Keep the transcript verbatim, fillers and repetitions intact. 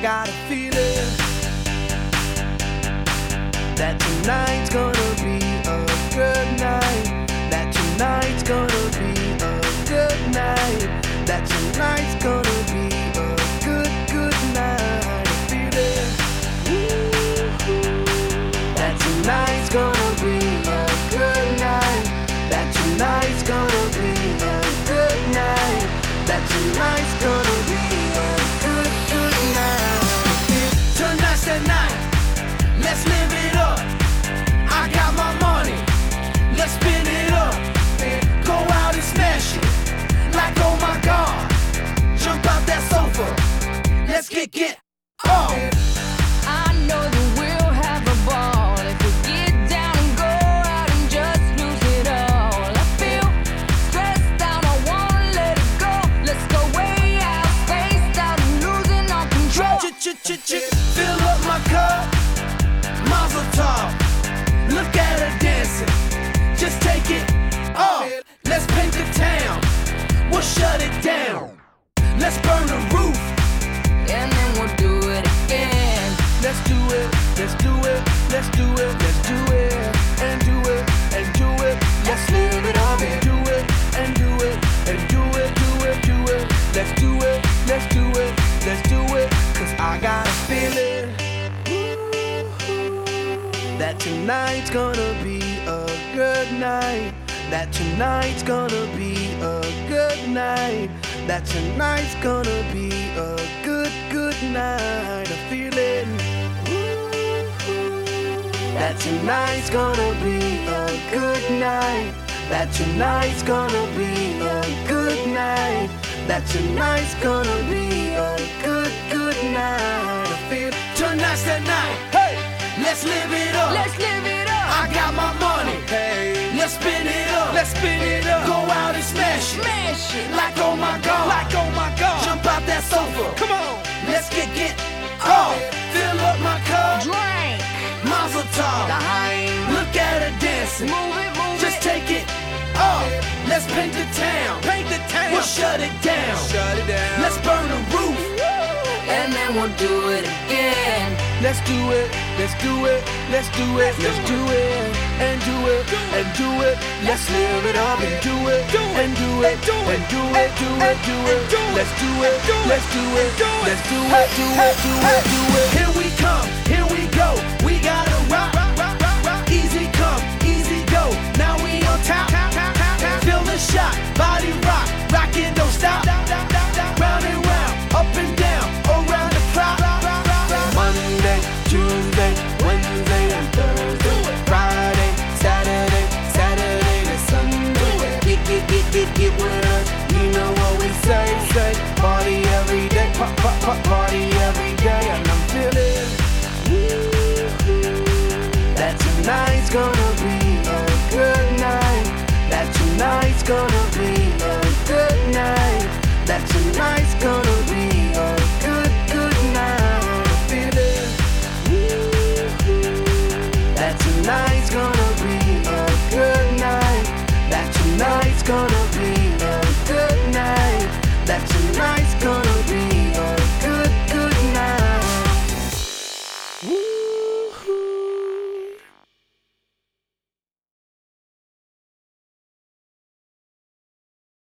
got a feeling that tonight's gonna be a good night. That tonight's gonna be a good night. That tonight's gonna be a good, good night. A feeling that tonight's gonna be a good night. That tonight's gonna be a good night. That tonight's gonna be a good, good night. Tonight's the night. Let's live it up. I got my money. Let's spin it up. Go out and smash it. Like oh my God. Jump out that sofa. Let's get get off. I know that we'll have a ball if we get down and go out and just lose it all. I feel stressed out, I wanna let it go. Let's go way out, spaced out and losing all control. Fill up my cup, Mazel tov. Look at her dancing, just take it off. Let's paint the town, we'll shut it down. Let's burn the roof, And then we'll do it again. let's do it, let's do it, let's do it, let's do it, and do it, and do it. Let's live it up and do it, and do it, and do it, do it, do it. Let's do it, let's do it, let's do it. Cause I got a feeling that tonight's gonna be a good night. That tonight's gonna be a good night. That tonight's gonna be a good, good night. A feeling that tonight's gonna be a good night. That tonight's gonna be a good night. That tonight's gonna be a good, good night. I feel tonight's the night. Hey, let's live it up. Let's live it up. I got my money. Hey, let's spin it up. Let's spin it up. Go out and smash it. Smash it. Like oh my God. Like oh my God. Jump out that sofa. Come on. Let's get get off. Fill up my cup. Drink. Mazel tov. Daheim. Look at her dancing. Move it, move Just it. take it off. Let's paint the town. Paint the town. We'll shut it down. Shut it down. Let's burn the roof. And then we'll do it again. Let's do it. Let's do it. Let's do it. Let's do it. And do it. And do it. Let's live it up and do it. And do it. And do it. Do it. Do it. Let's do it. Let's do it. Let's do it. Do it. Do it. Do it. Here we come. Here we go. We gotta rock. Easy come. Easy go. Now we on top. Feel the shot. Body rock. Rockin', don't stop. Round and round. Up and down. Around the clock. Monday, Tuesday, Wednesday, and Thursday. Friday, Saturday, Saturday to Sunday. Get, get, get, get, get with us. You know what we say, say. Party every day, pop, pop, pop, party every day. And I'm feeling that tonight's gonna be a good night. That tonight's gonna be a good night. That tonight's gonna be a good, good night. I'm feeling that tonight's gonna be a good night. That tonight's gonna be a good night. That tonight's gonna be a good, good night.